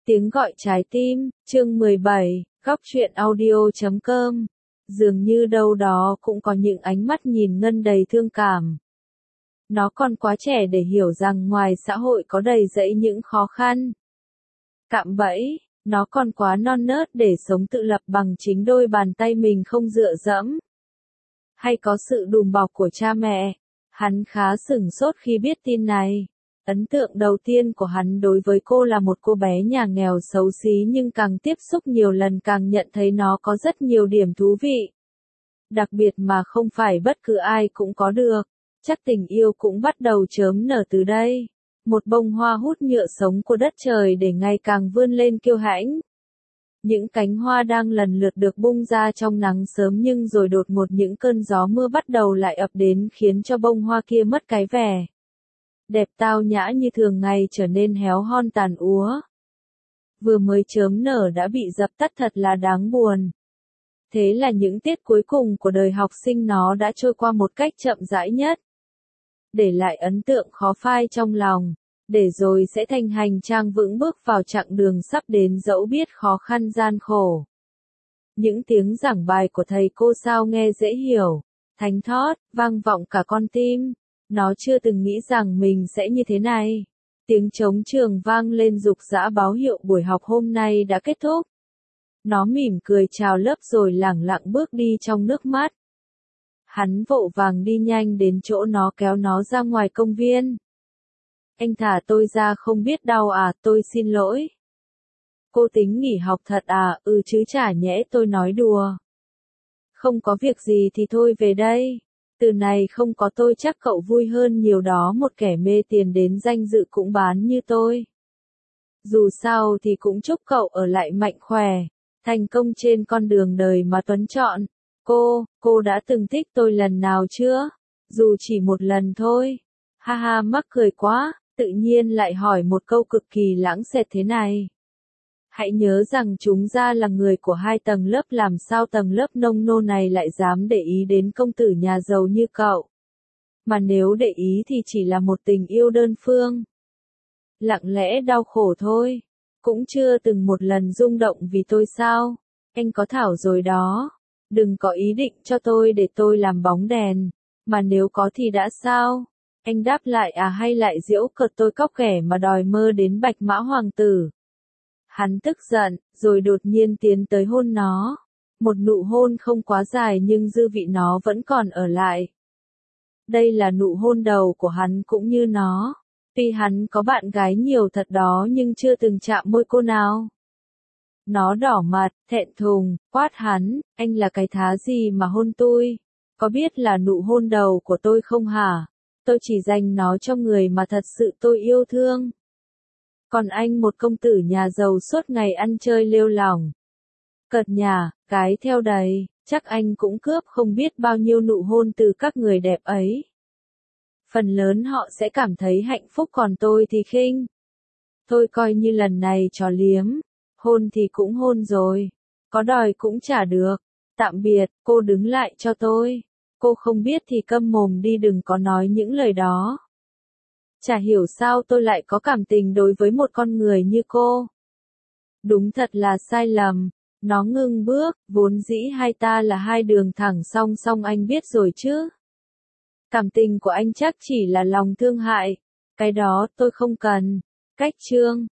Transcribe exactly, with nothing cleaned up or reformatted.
Tiếng gọi trái tim, chương mười bảy, góc truyện audio chấm com. Dường như đâu đó cũng có những ánh mắt nhìn Ngân đầy thương cảm. Nó còn quá trẻ để hiểu rằng ngoài xã hội có đầy rẫy những khó khăn, cạm bẫy, nó còn quá non nớt để sống tự lập bằng chính đôi bàn tay mình không dựa dẫm, hay có sự đùm bọc của cha mẹ. Hắn khá sửng sốt khi biết tin này. Ấn tượng đầu tiên của hắn đối với cô là một cô bé nhà nghèo xấu xí, nhưng càng tiếp xúc nhiều lần càng nhận thấy nó có rất nhiều điểm thú vị. Đặc biệt mà không phải bất cứ ai cũng có được. Chắc tình yêu cũng bắt đầu chớm nở từ đây. Một bông hoa hút nhựa sống của đất trời để ngày càng vươn lên kiêu hãnh. Những cánh hoa đang lần lượt được bung ra trong nắng sớm, nhưng rồi đột ngột những cơn gió mưa bắt đầu lại ập đến, khiến cho bông hoa kia mất cái vẻ đẹp tao nhã như thường ngày trở nên héo hon tàn úa. Vừa mới chớm nở đã bị dập tắt, thật là đáng buồn. Thế là những tiết cuối cùng của đời học sinh nó đã trôi qua một cách chậm rãi nhất, để lại ấn tượng khó phai trong lòng, để rồi sẽ thành hành trang vững bước vào chặng đường sắp đến dẫu biết khó khăn gian khổ. Những tiếng giảng bài của thầy cô sao nghe dễ hiểu, thánh thót, vang vọng cả con tim. Nó chưa từng nghĩ rằng mình sẽ như thế này. Tiếng trống trường vang lên rục rã báo hiệu buổi học hôm nay đã kết thúc. Nó mỉm cười chào lớp rồi lẳng lặng bước đi trong nước mắt. Hắn vội vàng đi nhanh đến chỗ nó, kéo nó ra ngoài công viên. Anh thả tôi ra, không biết đau à? Tôi xin lỗi. Cô tính nghỉ học thật à? Ừ chứ chả nhẽ tôi nói đùa. Không có việc gì thì thôi về đây. Từ này không có tôi chắc cậu vui hơn nhiều đó, một kẻ mê tiền đến danh dự cũng bán như tôi. Dù sao thì cũng chúc cậu ở lại mạnh khỏe, thành công trên con đường đời mà Tuấn chọn. Cô, cô đã từng thích tôi lần nào chưa? Dù chỉ một lần thôi. Ha ha, mắc cười quá, tự nhiên lại hỏi một câu cực kỳ lãng xẹt thế này. Hãy nhớ rằng chúng ta là người của hai tầng lớp, làm sao tầng lớp nông nô này lại dám để ý đến công tử nhà giàu như cậu. Mà nếu để ý thì chỉ là một tình yêu đơn phương, lặng lẽ đau khổ thôi. Cũng chưa từng một lần rung động vì tôi sao? Anh có thảo rồi đó. Đừng có ý định cho tôi để tôi làm bóng đèn. Mà nếu có thì đã sao? Anh đáp lại à, hay lại giễu cợt tôi cóc ghẻ mà đòi mơ đến bạch mã hoàng tử? Hắn tức giận, rồi đột nhiên tiến tới hôn nó. Một nụ hôn không quá dài nhưng dư vị nó vẫn còn ở lại. Đây là nụ hôn đầu của hắn cũng như nó. Tuy hắn có bạn gái nhiều thật đó, nhưng chưa từng chạm môi cô nào. Nó đỏ mặt, thẹn thùng, quát hắn, anh là cái thá gì mà hôn tôi? Có biết là nụ hôn đầu của tôi không hả? Tôi chỉ dành nó cho người mà thật sự tôi yêu thương. Còn anh, một công tử nhà giàu suốt ngày ăn chơi lêu lỏng, cợt nhả, cái theo đầy, chắc anh cũng cướp không biết bao nhiêu nụ hôn từ các người đẹp ấy. Phần lớn họ sẽ cảm thấy hạnh phúc, còn tôi thì khinh. Thôi coi như lần này trò liếm, hôn thì cũng hôn rồi, có đòi cũng chả được. Tạm biệt, cô đứng lại cho tôi. Cô không biết thì câm mồm đi, đừng có nói những lời đó. Chả hiểu sao tôi lại có cảm tình đối với một con người như cô. Đúng thật là sai lầm. Nó ngưng bước, vốn dĩ hai ta là hai đường thẳng song song, anh biết rồi chứ. Cảm tình của anh chắc chỉ là lòng thương hại. Cái đó tôi không cần. Cách chương.